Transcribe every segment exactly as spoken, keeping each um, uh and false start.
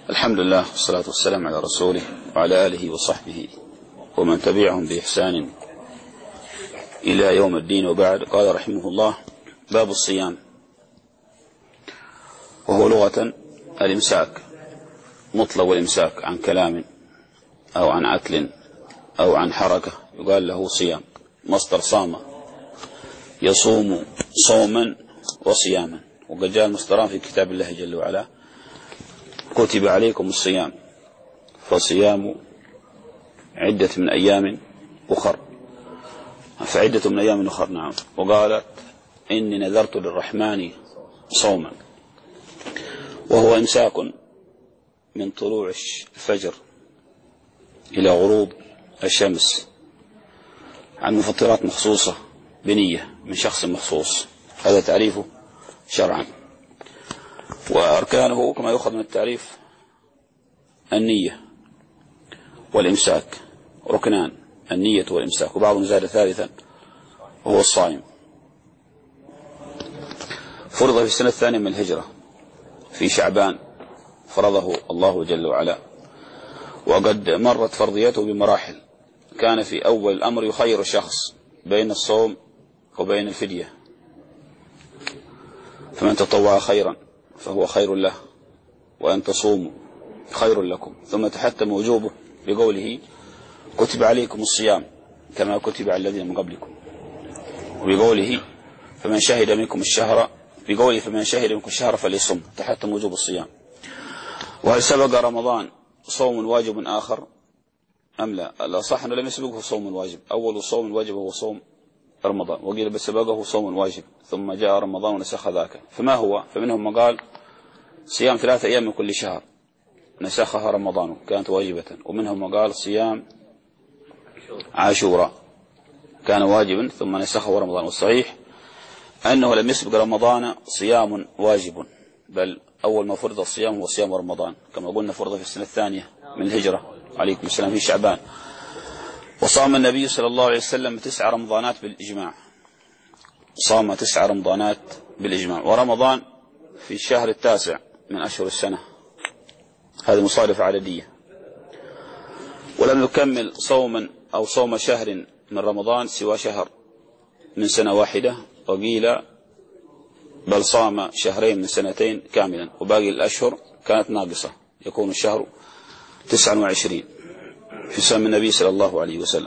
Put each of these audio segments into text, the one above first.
الحمد لله والصلاة والسلام على رسوله وعلى آله وصحبه ومن تبعهم بإحسان إلى يوم الدين، وبعد. قال رحمه الله: باب الصيام، وهو لغة الإمساك، مطلق الإمساك عن كلام أو عن أكل أو عن حركة يقال له صيام. مصدر صام يصوم صوما وصياما، وقد جاء المصدران في كتاب الله جل وعلا: كتب عليكم الصيام فصيام عدة من أيام أخر، فعدة من أيام أخر. نعم. وقالت: إني نذرت للرحمن صوما، وهو إمساك من طلوع الفجر إلى غروب الشمس عن مفطرات مخصوصة بنية من شخص مخصوص. هذا تعريفه شرعا. وأركانه كما يؤخذ من التعريف: النية والإمساك، ركنان: النية والإمساك، وبعضهم زاد ثالثا وهو الصائم. فرض في السنة الثانية من الهجرة في شعبان، فرضه الله جل وعلا، وقد مرت فرضيته بمراحل. كان في أول الأمر يخير الشخص بين الصوم وبين الفدية، فمن تطوع خيرا فهو خير له، وأن تصوموا خير لكم. ثم تحتم وجوبه بقوله: كتب عليكم الصيام كما كتب على الذين من قبلكم، وبقوله: فمن شهد منكم الشهر بقوله فمن شهد منكم الشهر فليصم. تحتم وجوب الصيام. وهل سبق رمضان صوم واجب آخر أم لا؟ الأصح أنه لم يسبقه صوم واجب. أول صوم واجب هو صوم رمضان، وقيل بس سبقه صوم واجب ثم جاء رمضان ونسخ ذاك. فما هو؟ فمنهم من قال: صيام ثلاثة أيام من كل شهر نسخها رمضان كانت واجبة، ومنهم من قال: صيام عاشوراء كان واجبا ثم نسخه رمضان. والصحيح أنه لم يسبق رمضان صيام واجب، بل أول ما فرض الصيام هو صيام رمضان، كما قلنا فرض في السنة الثانية من الهجرة عليكم السلام في شعبان. وصام النبي صلى الله عليه وسلم تسع رمضانات بالإجماع، صام تسع رمضانات بالإجماع. ورمضان في الشهر التاسع من أشهر السنة، هذه مصادفة عددية. ولم يكمل صوما أو صوم شهر من رمضان سوى شهر من سنة واحدة، وقيل بل صام شهرين من سنتين كاملا، وباقي الأشهر كانت ناقصة، يكون الشهر تسعة وعشرين في سنة النبي صلى الله عليه وسلم.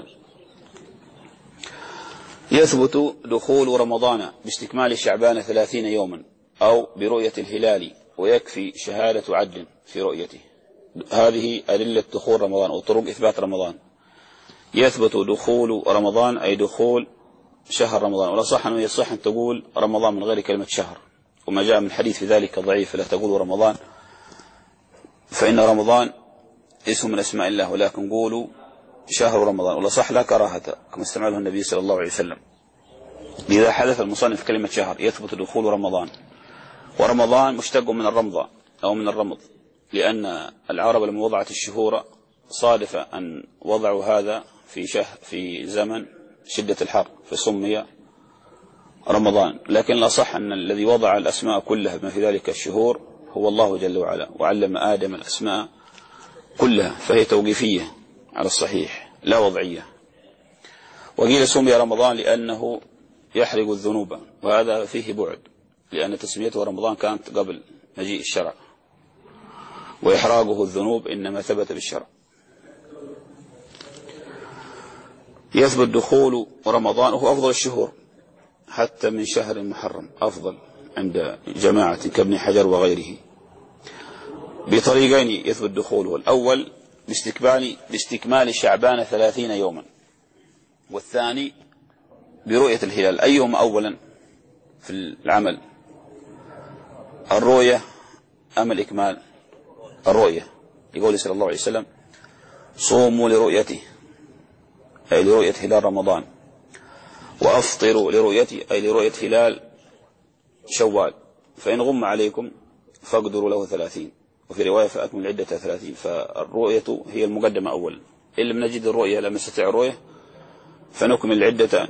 يثبت دخول رمضان باستكمال شعبان ثلاثين يوما أو برؤية الهلال، ويكفي شهادة عدل في رؤيته. هذه أدلة دخول رمضان أو طرق إثبات رمضان. يثبت دخول رمضان أي دخول شهر رمضان، ولا صح أنه يصح أن تقول رمضان من غير كلمة شهر، وما جاء من حديث في ذلك ضعيف، لا تقولوا رمضان فإن رمضان اسم من أسماء الله، ولكن قولوا شهر رمضان، ولا صح لا كراهة كما استعمله النبي صلى الله عليه وسلم. لذا حذف المصنف كلمة شهر. يثبت دخول رمضان. ورمضان مشتق من الرمضة أو من الرمض، لأن العرب لما وضعت الشهور صادف أن وضعوا هذا في شهر في زمن شدة الحر فسمي رمضان. لكن لا صح أن الذي وضع الأسماء كلها بما في ذلك الشهور هو الله جل وعلا، وعلم آدم الأسماء كلها، فهي توقيفية على الصحيح لا وضعية. وقيل سمي رمضان لأنه يحرق الذنوب، وهذا فيه بعد، لأن تسميته رمضان كانت قبل مجيء الشرع، وإحراقه الذنوب إنما ثبت بالشرع. يثبت دخول رمضان، وهو أفضل الشهور حتى من شهر محرم، أفضل عند جماعة كابن حجر وغيره، بطريقين يثبت دخوله: الأول باستكمال باستكمال شعبان ثلاثين يوما، والثاني برؤية الهلال. أيهما أولا في العمل، الرؤية أم الإكمال؟ الرؤية. يقول صلى الله عليه وسلم: صوموا لرؤيته أي لرؤية هلال رمضان، وأفطروا لرؤيته أي لرؤية هلال شوال، فإن غم عليكم فاقدروا له ثلاثين، وفي رواية فأكمل العدة ثلاثين. فالرؤية هي المقدمة أولا. إن لم نجد الرؤية لم نستطيع الرؤية فنكمل العدة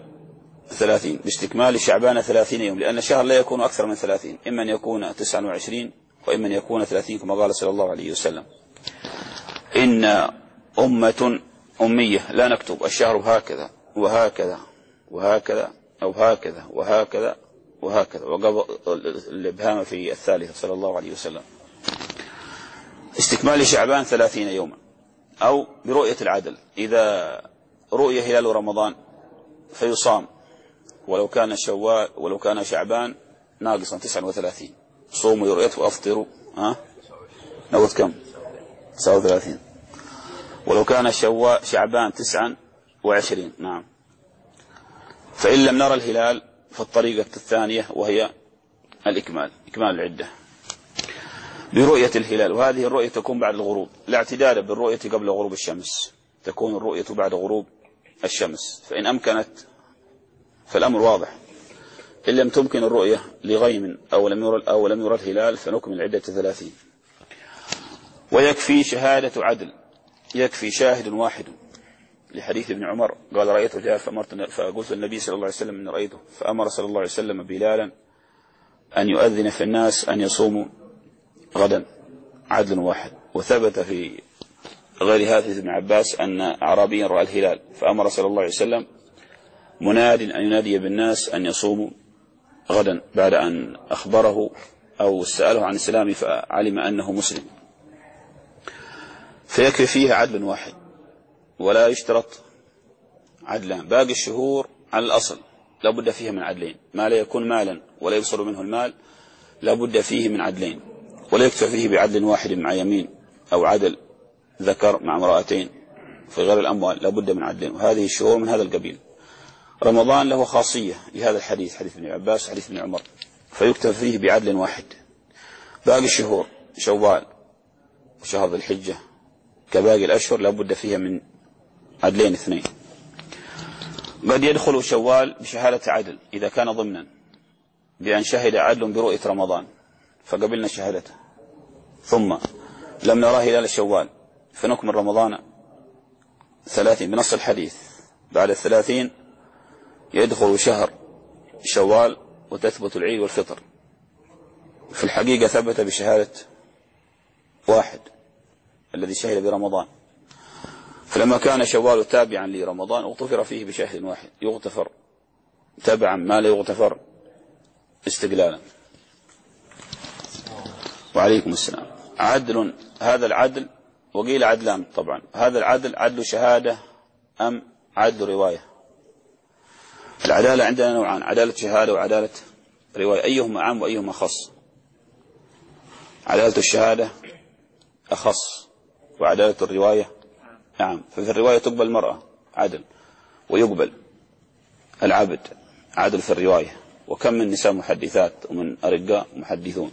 ثلاثين باستكمال شعبان ثلاثين يوم، لأن الشهر لا يكون أكثر من ثلاثين، إما أن يكون تسعة وعشرين وإما أن يكون ثلاثين كما قال صلى الله عليه وسلم: إن أمة أمية لا نكتب الشهر هكذا وهكذا وهكذا أو هكذا وهكذا وهكذا، وقبل الإبهام في الثالثة صلى الله عليه وسلم. استكمال شعبان ثلاثين يوما، أو برؤية العدل، إذا رؤية هلال رمضان فيصام، ولو كان شوال ولو كان شعبان ناقصا تسعة وثلاثين، صوموا يرؤيته وأفطروا ها نوت كم تسعة وثلاثين، ولو كان شوال شعبان تسعا وعشرين. نعم. فإن لم نرى الهلال فالطريقة الثانية وهي الإكمال، إكمال العدة برؤية الهلال، وهذه الرؤية تكون بعد الغروب، لا اعتداد بالرؤية قبل غروب الشمس، تكون الرؤية بعد غروب الشمس. فإن أمكنت فالأمر واضح، إن لم تمكن الرؤية لغيم أو لم يرى أو لم يرى الهلال فنكمل عدة ثلاثين. ويكفي شهادة عدل، يكفي شاهد واحد، لحديث ابن عمر قال: رأيته جاء فأمرت فقلت النبي صلى الله عليه وسلم إن رأيته، فأمر صلى الله عليه وسلم بلالا أن يؤذن في الناس أن يصوموا غدا، عدل واحد. وثبت في غير هذا ابن عباس أن أعرابيا رأى الهلال، فأمر صلى الله عليه وسلم مناد أن ينادي بالناس أن يصوموا غدا، بعد أن أخبره أو سأله عن الإسلام فعلم أنه مسلم. فيكفي فيه عدل واحد، ولا يشترط عدلان. باقي الشهور على الأصل لا بد فيها من عدلين، ما لا يكون مالا ولا يبصر منه المال لا بد فيه من عدلين، ولا يكتفى فيه بعدل واحد مع يمين، أو عدل ذكر مع امرأتين في غير الأموال، لا بد من عدلين، وهذه الشهور من هذا القبيل. رمضان له خاصية لهذا الحديث، حديث ابن عباس وحديث ابن عمر، فيكتفى فيه بعدل واحد. باقي الشهور شوال وشهر ذي الحجة كباقي الأشهر لا بد فيها من عدلين اثنين. قد يدخل شوال بشهادة عدل إذا كان ضمنا، بأن شهد عدل برؤية رمضان فقبلنا شهادته، ثم لم نراه هلال شوال فنكمل رمضان ثلاثين بنص الحديث. بعد الثلاثين يدخل شهر شوال وتثبت العيد والفطر. في الحقيقة ثبت بشهادة واحد الذي شهد برمضان، فلما كان شوال تابعا لرمضان اغتفر فيه بشاهد واحد، يغتفر تبعا ما لا يغتفر استقلالا. وعليكم السلام. عدل، هذا العدل، وقيل عدلان طبعا، هذا العدل عدل شهادة أم عدل رواية؟ العدالة عندنا نوعان: عدالة شهادة وعدالة رواية، أيهما عام وأيهما خاص؟ عدالة الشهادة أخص، وعدالة الرواية نعم. ففي الرواية تقبل المرأة عدل، ويقبل العبد عدل في الرواية، وكم من نساء محدثات ومن أرقاء محدثون.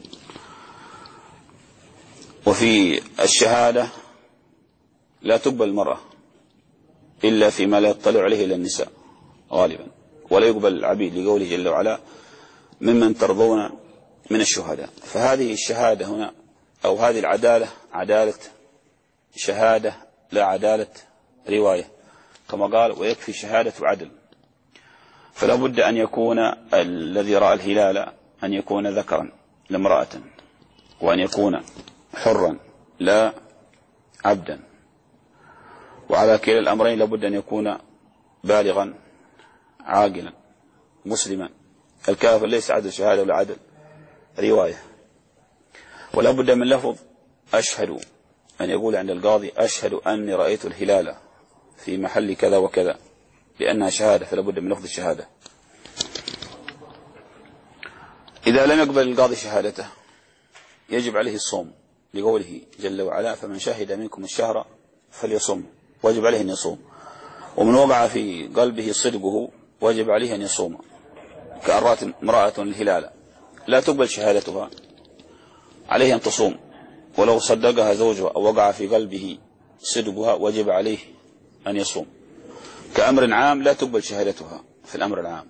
وفي الشهادة لا تقبل المرأة إلا فيما لا يطلع عليه إلا النساء غالبا، ولا يقبل العبيد لقوله جل وعلا: ممن ترضون من الشهداء. فهذه الشهادة هنا أو هذه العدالة عدالة شهادة لا عدالة رواية، كما قال: ويكفي شهادة عدل. فلا بد أن يكون الذي رأى الهلال أن يكون ذكرا لا امرأة، وأن يكون حرا لا عبدا، وعلى كلا الأمرين لا بد أن يكون بالغا عاقلا مسلما. الكافر ليس عدل شهادة ولا عدل رواية. ولا بد من لفظ أشهد، أن يقول عند القاضي: أشهد أني رأيت الهلال في محل كذا وكذا، لأنها شهادة فلا بد من لفظ الشهادة. إذا لم يقبل القاضي شهادته يجب عليه الصوم، لقوله جل وعلا: فمن شهد منكم الشهر فليصم، واجب عليه أن يصوم. ومن وقع في قلبه صدقه واجب عليه أن يصوم. كأرات امرأة الهلال لا تقبل شهادتها، عليه أن تصوم، ولو صدقها زوجها أو وقع في قلبه صدقها وجب عليه أن يصوم. كأمر عام لا تقبل شهادتها في الأمر العام.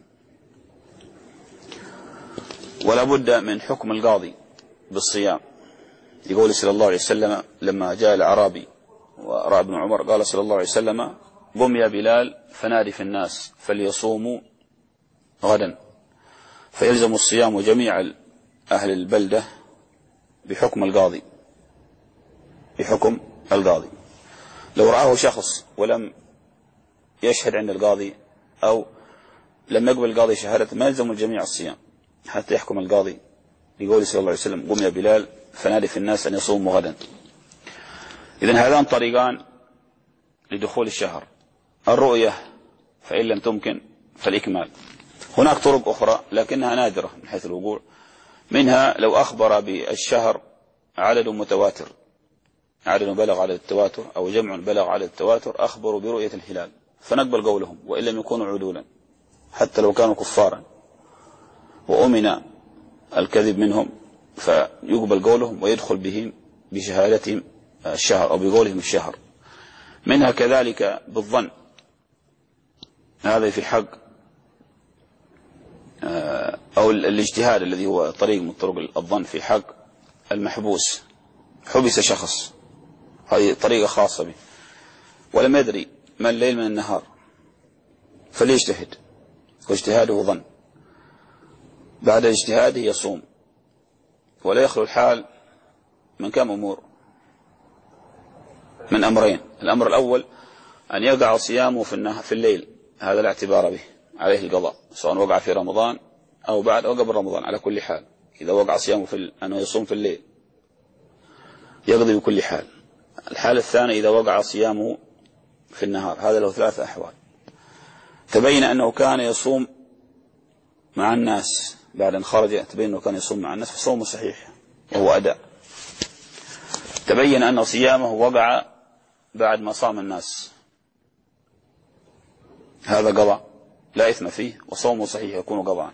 ولا بد من حكم القاضي بالصيام، يقول صلى الله عليه وسلم لما جاء الأعرابي ورأى ابن عمر قال صلى الله عليه وسلم: قم يا بلال فنادي في الناس فليصوموا غدا، فيلزم الصيام جميع أهل البلدة بحكم القاضي، بحكم القاضي. لو رآه شخص ولم يشهد عند القاضي أو لم يقبل القاضي شهادته ما يلزم الجميع الصيام حتى يحكم القاضي، لقوله صلى الله عليه وسلم: قم يا بلال فنادي في الناس أن يصوموا غدا. إذن هذان طريقان لدخول الشهر: الرؤية فإن لم تمكن فالإكمال. هناك طرق أخرى لكنها نادرة من حيث الوقوع، منها لو أخبر بالشهر عدد متواتر، عدد بلغ عدد التواتر أو جمع بلغ عدد التواتر، أخبروا برؤية الهلال فنقبل قولهم وإن لم يكونوا عدولا حتى لو كانوا كفارا وأمن الكذب منهم، فيقبل قولهم ويدخل بهم بشهادتهم الشهر أو بقولهم الشهر. منها كذلك بالظن، هذا في حق أو الاجتهاد الذي هو طريق من طرق الظن في حق المحبوس. حبس شخص، هذه طريقة خاصة به، ولم يدري ما الليل من النهار فليجتهد، واجتهاده ظن. بعد اجتهاده يصوم، ولا يخلو الحال من كم أمور، من أمرين: الأمر الأول أن يقع صيامه في في الليل، هذا لا اعتبار به، عليه القضاء سواء وقع في رمضان أو بعد أو قبل رمضان. على كل حال إذا وقع صيامه في أنه يصوم في الليل يقضي بكل حال. الحالة الثانية إذا وقع صيامه في النهار، هذا له ثلاثة أحوال: تبين أنه كان يصوم مع الناس بعد أن خرج، تبين أنه كان يصوم مع الناس فصومه صحيح وهو أداء. تبين أن صيامه وقع بعد ما صام الناس، هذا قضاء لا إثم فيه وصومه صحيح يكون قضاء.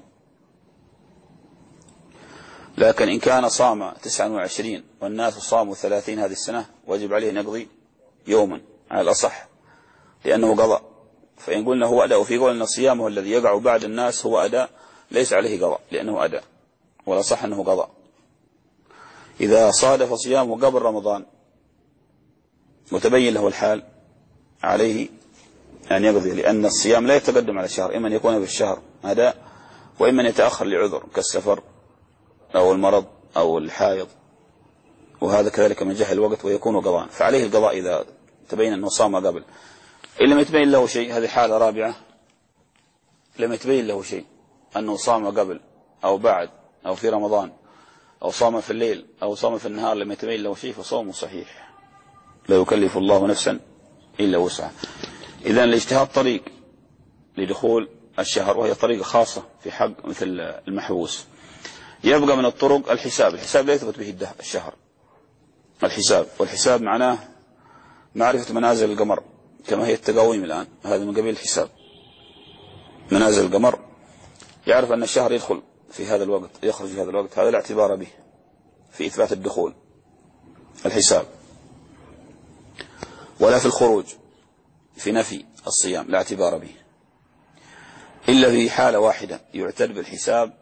لكن إن كان صام تسعة وعشرين والناس صاموا ثلاثين هذه السنة وجب عليه أن يقضي يوما على الأصح لأنه قضاء. فإن قلنا هو أداء، وفي قول أن صيامه الذي يقع بعد الناس هو أداء ليس عليه قضاء لأنه أداء، ولا صح أنه قضاء. إذا صادف صيامه قبل رمضان وتبين له الحال عليه أن يقضي، لأن الصيام لا يتقدم على الشهر، إما أن يكون في الشهر أداء وإما أن يتأخر لعذر كالسفر أو المرض أو الحائض، وهذا كذلك من جهل الوقت ويكون قضاء، فعليه القضاء إذا تبين أنه صام قبل. إن لم يتبين له شيء، هذه حالة رابعة، لم يتبين له شيء أنه صام قبل أو بعد أو في رمضان أو صام في الليل أو صام في النهار، لم يتبين له شيء فصومه صحيح، لا يكلف الله نفسا إلا وسعها. إذن الاجتهاد طريق لدخول الشهر، وهي طريقة خاصة في حق مثل المحبوس. يبقى من الطرق الحساب. الحساب لا يثبت به الشهر، الحساب، والحساب معناه معرفة منازل القمر كما هي التقاويم الآن، هذا من قبيل الحساب. منازل القمر يعرف أن الشهر يدخل في هذا الوقت يخرج في هذا الوقت، هذا لا اعتبار به في إثبات الدخول، الحساب. ولا في الخروج في نفي الصيام لا اعتبار به، إلا في حالة واحدة يعتد بالحساب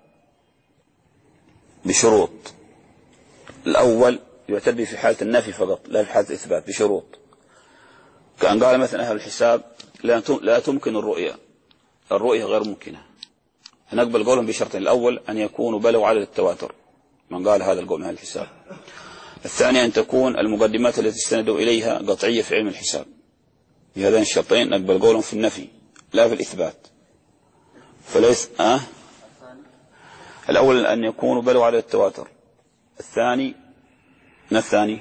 بشروط. الأول يعتد به في حالة النفي فقط لا في حالة الإثبات، بشروط. كأن قال مثلا أهل الحساب لا تمكن الرؤية، الرؤية غير ممكنة، نقبل قولهم بشرطين: الأول أن يكونوا بلغوا عدد التواتر، من قال هذا القول من أهل الحساب. الثاني أن تكون المقدمات التي استندوا إليها قطعية في علم الحساب. بهذين الشرطين نقبل قولهم في النفي لا في الإثبات. فليس أه؟ الأول أن يكونوا بلغوا عدد التواتر، الثاني ما الثاني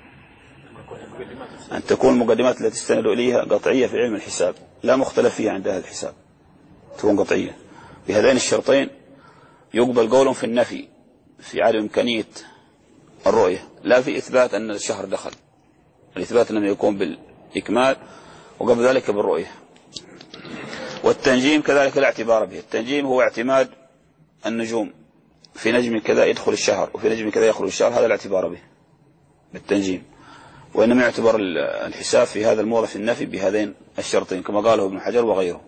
أن تكون المقدمات التي استندوا إليها قطعية في علم الحساب لا مختلف فيها عند أهل الحساب، تكون قطعية. بهذين الشرطين يقبل قولهم في النفي في عدم إمكانية الرؤية، لا في إثبات أن الشهر دخل، الإثبات أنه يكون بالإكمال وقبل ذلك بالرؤية. والتنجيم كذلك لا اعتبار به. التنجيم هو اعتماد النجوم، في نجم كذا يدخل الشهر وفي نجم كذا يخرج الشهر، هذا لا اعتبار به بالتنجيم، وإنما يعتبر الحساب في هذا الموضع في النفي بهذين الشرطين كما قاله ابن حجر وغيره.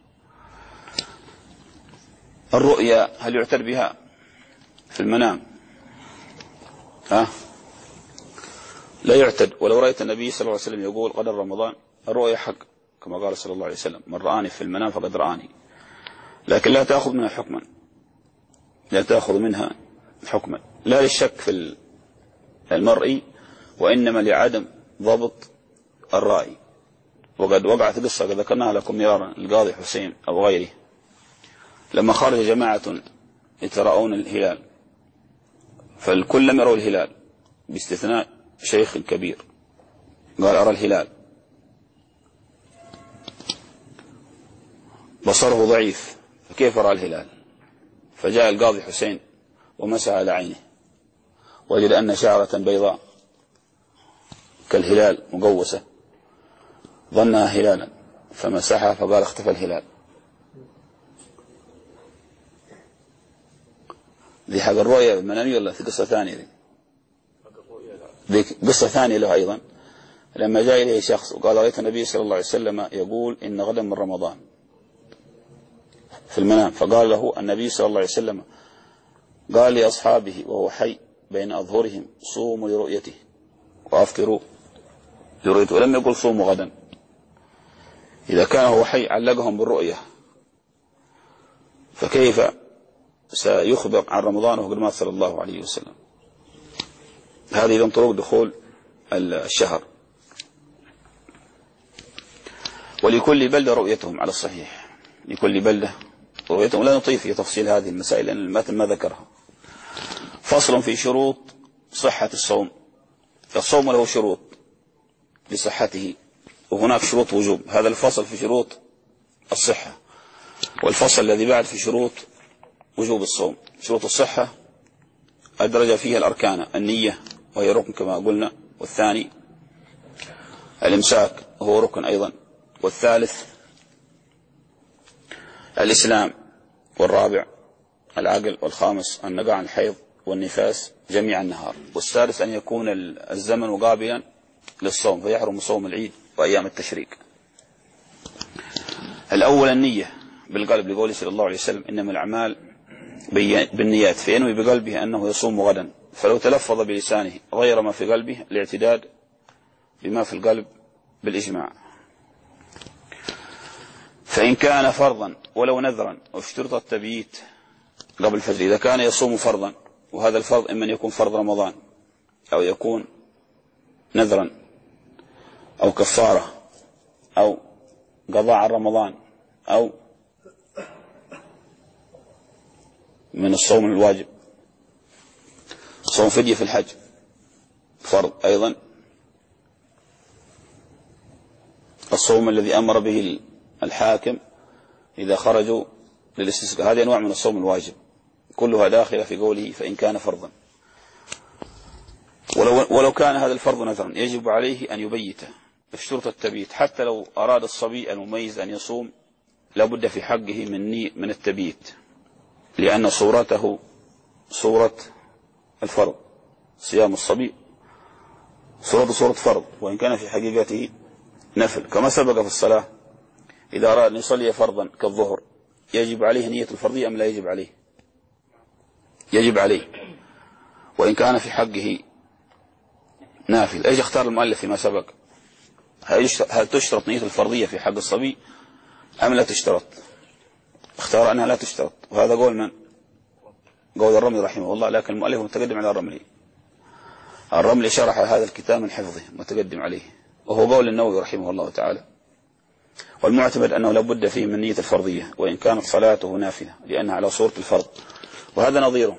الرؤيا هل يعتد بها في المنام؟ ها؟ لا يعتد. ولو رأيت النبي صلى الله عليه وسلم يقول قدر رمضان الرؤيا حق كما قال صلى الله عليه وسلم: من رآني في المنام فقد رآني، لكن لا تأخذ منها حكما، لا تأخذ منها حكما، لا للشك في المرئي، وإنما لعدم ضبط الرأي. وقد وقعت قصة قد ذكرناها لكم مرارا القاضي حسين أو غيره، لما خرج جماعة يتراءون الهلال، فالكل لم يروا الهلال باستثناء شيخ كبير قال أرى الهلال، بصره ضعيف فكيف رأى الهلال؟ فجاء القاضي حسين ومسح على عينه وجد أن شعرة بيضاء كالهلال مقوسة ظنها هلالا فمسحها فقال اختفى الهلال. ذي حق الرؤية المنامية ولا في قصة ثانية؟ ذي ذي قصة ثانية له أيضا، لما جاء إليه شخص وقال رأيت النبي صلى الله عليه وسلم يقول إن غدا من رمضان في المنام، فقال له النبي صلى الله عليه وسلم قال لأصحابه وهو حي بين أظهرهم صوموا لرؤيته وأفطروا لرؤيته، ولم يقل صوموا غدا. إذا كان هو حي علقهم بالرؤية فكيف سيخبر عن رمضان وقد مات صلى الله عليه وسلم؟ هذه من طرق دخول الشهر. ولكل بلدة رؤيتهم على الصحيح، لكل بلدة رؤيتهم. لا نطيل في تفصيل هذه المسائل لأن المتن ما ذكرها. فصل في شروط صحة الصوم. الصوم له شروط لصحته وهناك شروط وجوب. هذا الفصل في شروط الصحة، والفصل الذي بعد في شروط وجوب الصوم. شروط الصحة الدرجة فيها الأركان، النية وهي ركن كما قلنا، والثاني الإمساك وهو ركن أيضا، والثالث الإسلام، والرابع العقل، والخامس النقاء عن الحيض والنفاس جميع النهار، والسادس أن يكون الزمن مقابلا للصوم فيحرم صوم العيد وأيام التشريق. الأول النية بالقلب لقوله صلى الله عليه وسلم إنما الأعمال بالنيات، فينوي بقلبه أنه يصوم غدا، فلو تلفظ بلسانه غير ما في قلبه الاعتداد بما في القلب بالإجماع. فإن كان فرضا ولو نذرا واشترط التبييت قبل الفجر، إذا كان يصوم فرضا، وهذا الفرض إما أن يكون فرض رمضان أو يكون نذرا أو كفارة أو قضاء عن رمضان أو من الصوم الواجب، صوم فدية في الحج فرض أيضا، الصوم الذي أمر به الحاكم إذا خرجوا للاستسقاء، هذه أنواع من الصوم الواجب كلها داخلة في قوله فإن كان فرضا. ولو, ولو كان هذا الفرض نذرا يجب عليه أن يبيته اشترط التبييت، حتى لو أراد الصبي المميز أن يصوم لابد في حقه من من التبييت، لأن صورته صورة الفرض، صيام الصبي صورة صورة فرض وإن كان في حقيقته نفل، كما سبق في الصلاة إذا أراد أن يصلي فرضا كالظهر يجب عليه نية الفرضية أم لا يجب عليه؟ يجب عليه وإن كان في حقه نافل. ايش اختار المؤلف فيما سبق؟ هل تشترط نية الفرضية في حق الصبي أم لا تشترط؟ اختار أنها لا تشترط، وهذا قول من؟ قول الرملي رحمه الله، لكن المؤلف متقدم على الرملي. الرملي شرح هذا الكتاب من حفظه متقدم عليه، وهو قول النووي رحمه الله تعالى. والمعتمد أنه لابد فيه من نية الفرضية وإن كانت صلاته نافلة لأنها على صورة الفرض، وهذا نظيره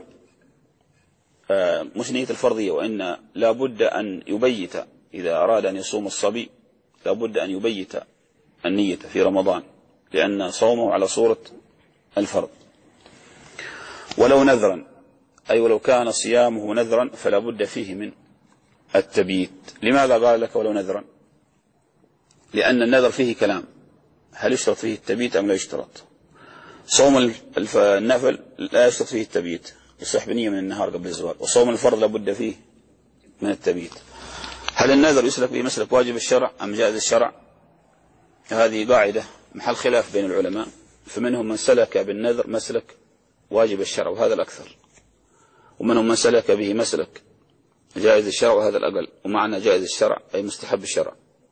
مش نية الفرضية، وإن لابد أن يبيت إذا أراد أن يصوم الصبي لابد أن يبيت النية في رمضان لأن صومه على صورة الفرض. ولو نذرا أي ولو كان صيامه نذرا فلا بد فيه من التبييت. لماذا قال لك ولو نذرا؟ لأن النذر فيه كلام، هل يشترط فيه التبييت أم لا يشترط؟ صوم النفل لا يشترط فيه التبييت، يصح بنية من النهار قبل الزواج، وصوم الفرض لا بد فيه من التبييت. هل النذر يسلك به مسلك واجب الشرع أم جائز الشرع؟ هذه قاعدة محل خلاف بين العلماء، فمنهم من سلك بالنذر مسلك واجب الشرع وهذا الأكثر، ومنهم من سلك به مسلك جائز الشرع وهذا الأقل، ومعنى جائز الشرع أي مستحب الشرع.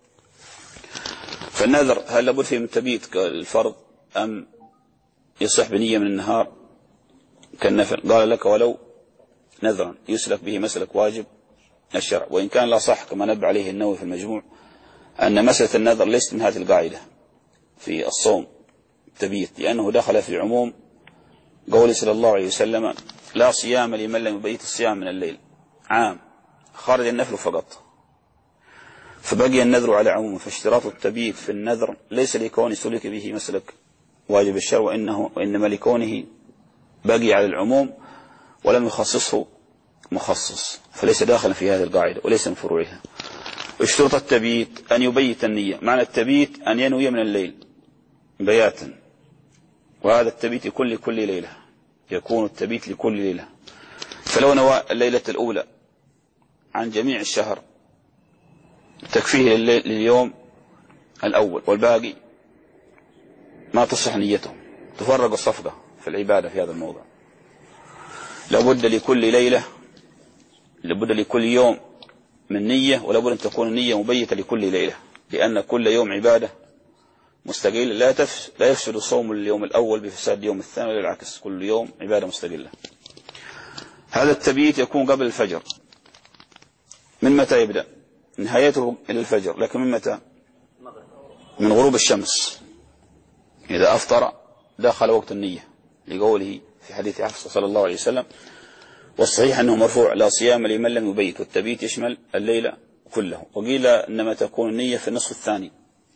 فالنذر هل لابد فيه من تبييت كالفرض أم يصح بنية من النهار كالنفل؟ قال لك ولو نذرا يسلك به مسلك واجب الشرع. وإن كان لا صح كما نبه عليه النووي في المجموع أن مسألة النذر ليست من هذه القاعدة في الصوم التبيت، لأنه دخل في عموم قوله صلى الله عليه وسلم لا صيام لمن لم يبيت الصيام من الليل، عام خارج النفل فقط، فبقي النذر على عمومه. فاشتراط التبيت في النذر ليس لكونه سلك به مسلك واجب الشرع، وإنه وإنما لكونه بقي على العموم ولم يخصصه مخصص، فليس داخلا في هذه القاعدة وليس من فروعها. اشترط التبيت أن يبيت النية، معنى التبيت أن ينوي من الليل بياتا، وهذا التبيت يكون لكل ليلة، يكون التبيت لكل ليلة. فلو نوى الليلة الأولى عن جميع الشهر تكفيه لليوم الأول، والباقي ما تصح نيته، تفرق الصفقة في العبادة في هذا الموضع. لابد لكل ليلة، لابد لكل يوم من نية، ولابد أن تكون النية مبيتة لكل ليلة، لأن كل يوم عبادة مستقلة، لا تفس لا يفسد صوم اليوم الأول بفساد اليوم الثاني، بالعكس كل يوم عبادة مستقلة. هذا التبييت يكون قبل الفجر. من متى يبدأ؟ نهايته إلى الفجر، لكن من متى؟ من غروب الشمس. إذا أفطر دخل وقت النية، لقوله في حديث حفصة صلى الله عليه وسلم، والصحيح أنه مرفوع لا صيام لمن لم يبيت، والتبيت يشمل الليل كله. وقيل إنما تكون النية في النصف الثاني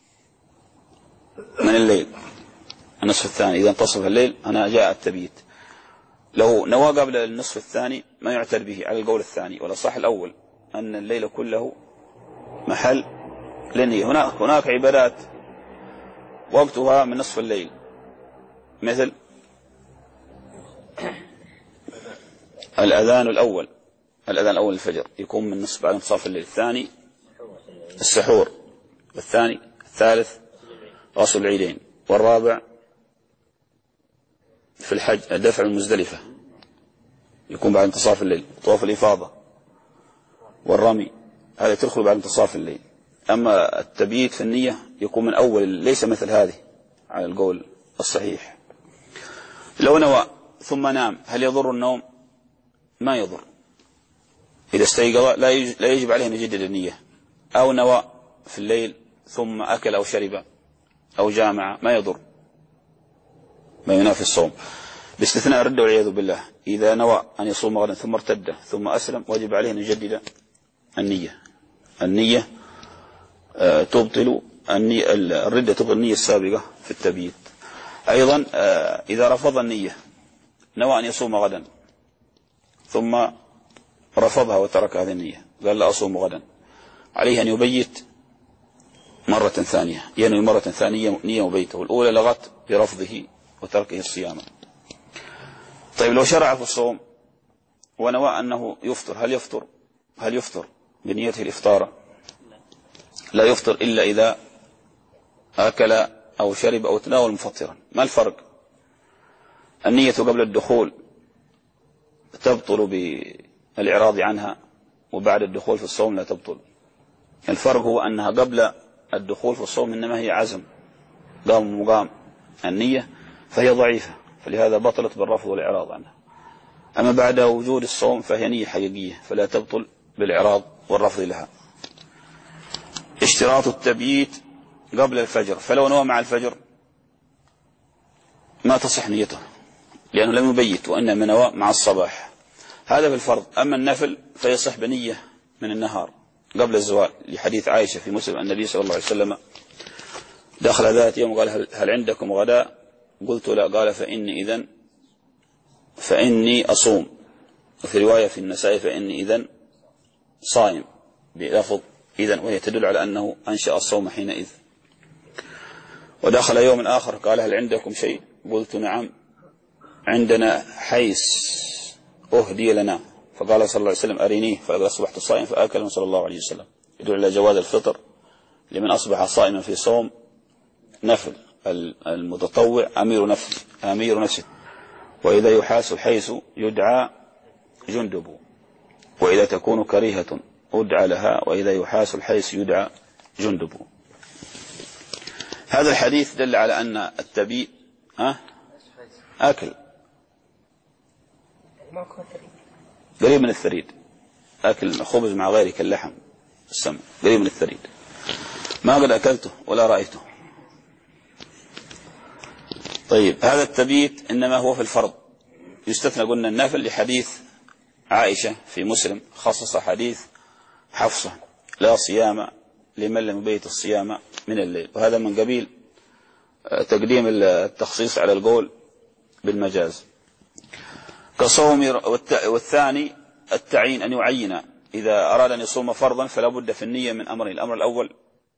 من الليل، النصف الثاني إذا انتصف الليل أنا جاء التبيت. لو نوى قبل النصف الثاني ما يعتد به على القول الثاني، ولا صح الأول أن الليل كله محل للنية. هناك هناك عبادات وقتها من نصف الليل، مثل الأذان الأول، الأذان الأول الفجر يكون من نصف بعد انتصاف الليل، الثاني السحور، والثاني الثالث غسل العيدين، والرابع في الحج الدفع المزدلفة يكون بعد انتصاف الليل، طواف الإفاضة والرمي هذا تدخل بعد انتصاف الليل. أما التبييت في النية يكون من أول، ليس مثل هذه على القول الصحيح. لو نوى ثم نام هل يضر النوم؟ ما يضر. إذا استيقظ لا يجب عليه أن يجدد النية. أو نوى في الليل ثم أكل أو شرب أو جامع ما يضر، ما ينافي الصوم، باستثناء الردة والعياذ بالله. إذا نوى أن يصوم غدا ثم ارتد ثم أسلم وجب عليه أن يجدد النية. النية تبطل النية، الردة تبطل النية السابقة في التبييت. أيضا إذا رفض النية، نوى أن يصوم غدا ثم رفضها وترك هذه النية، قال لا أصوم غدا، عليه أن يبيت مرة ثانية، ينوي مرة ثانية نية وبيته، والأولى لغت برفضه وتركه الصيام. طيب لو شرع في الصوم ونوى أنه يفطر، هل يفطر؟ هل يفطر بنيته الإفطار؟ لا يفطر إلا إذا أكل أو شرب أو تناول مفطرا. ما الفرق؟ النية قبل الدخول تبطل بالإعراض عنها، وبعد الدخول في الصوم لا تبطل. الفرق هو أنها قبل الدخول في الصوم إنما هي عزم، قام مقام النية فهي ضعيفة، فلهذا بطلت بالرفض والإعراض عنها. أما بعد وجود الصوم فهي نية حقيقية فلا تبطل بالإعراض والرفض لها. اشتراط التبييت قبل الفجر، فلو نوى مع الفجر ما تصح نيته لأنه لم يبيت، وإنما نوى مع الصباح. هذا في الفرض. أما النفل فيصح بنية من النهار قبل الزوال، لحديث عائشة في مسلم النبي صلى الله عليه وسلم دخل ذات يوم قال هل عندكم غداء؟ قلت لا، قال فإني إذن فإني أصوم، وفي رواية في النسائي فإني إذن صائم بلفظ إذن، وهي تدل على أنه أنشأ الصوم حينئذ. ودخل يوم آخر قال هل عندكم شيء؟ قلت نعم عندنا حيس أهدي لنا، فقال صلى الله عليه وسلم أرينيه، فقال أصبحت صائم فأكل صلى الله عليه وسلم. يدل على جواز الفطر لمن أصبح صائما في صوم نفل. المتطوع أمير نفسه أمير نفسه وإذا يحاس الحيس يدعى جندب، وإذا تكون كريهة أدعى لها، وإذا يحاس الحيس يدعى جندب. هذا الحديث دل على أن التبييت ها أكل قريب من الثريد. أكل خبز مع غيره كاللحم السمن قريب من الثريد، ما قد أكلته ولا رأيته. طيب هذا التبيت إنما هو في الفرض، يستثنى قلنا النافل لحديث عائشة في مسلم خصص حديث حفصة لا صيام لمن لم يبيت الصيام من الليل، وهذا من قبيل تقديم التخصيص على القول بالمجاز. كصوم، والثاني التعيين، أن يعين إذا أراد أن يصوم فرضا فلا بد في النية من أمرين. الأمر الأول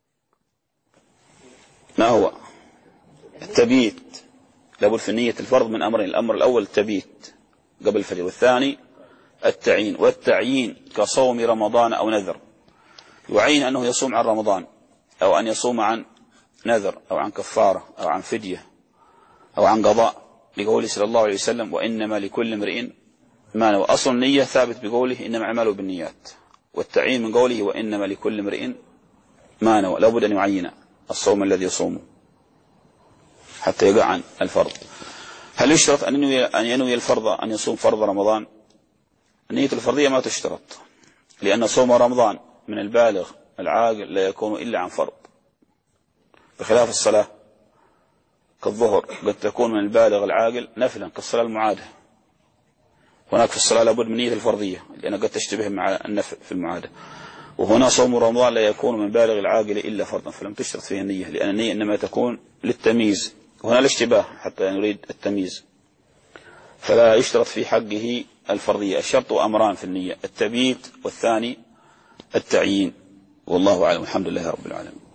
ما هو؟ التبيت، لابد في النية الفرض من أمرين. الأمر الأول التبيت قبل الفجر، والثاني التعيين. والتعيين كصوم رمضان أو نذر، يعين أنه يصوم عن رمضان أو أن يصوم عن نذر أو عن كفارة أو عن فدية أو عن قضاء، لقوله صلى الله عليه وسلم وإنما لكل امرئ ما نوى. أصل النية ثابت بقوله إنما أعماله بالنيات، والتعيين من قوله وإنما لكل امرئ ما نوى، لابد أن يعين الصوم الذي يصومه حتى يقع عن الفرض. هل يشترط أن ينوي, أن ينوي الفرض أن يصوم فرض رمضان؟ النية الفرضية ما تشترط، لأن صوم رمضان من البالغ العاقل لا يكون إلا عن فرض، بخلاف الصلاة كالظهر قد تكون من البالغ العاقل نفلا كالصلاة المعادة. هناك في الصلاة لابد من نية الفرضية لأنها قد تشتبه مع النفل في المعادة، وهنا صوم رمضان لا يكون من بالغ العاقل إلا فرضا، فلم تشترط فيها النية، لأن النية إنما تكون للتمييز، وهنا الاشتباه حتى نريد التمييز، فلا يشترط في حقه الفرضية. الشرط أمران في النية، التبييت والثاني التعيين، والله أعلم. الحمد لله رب العالمين.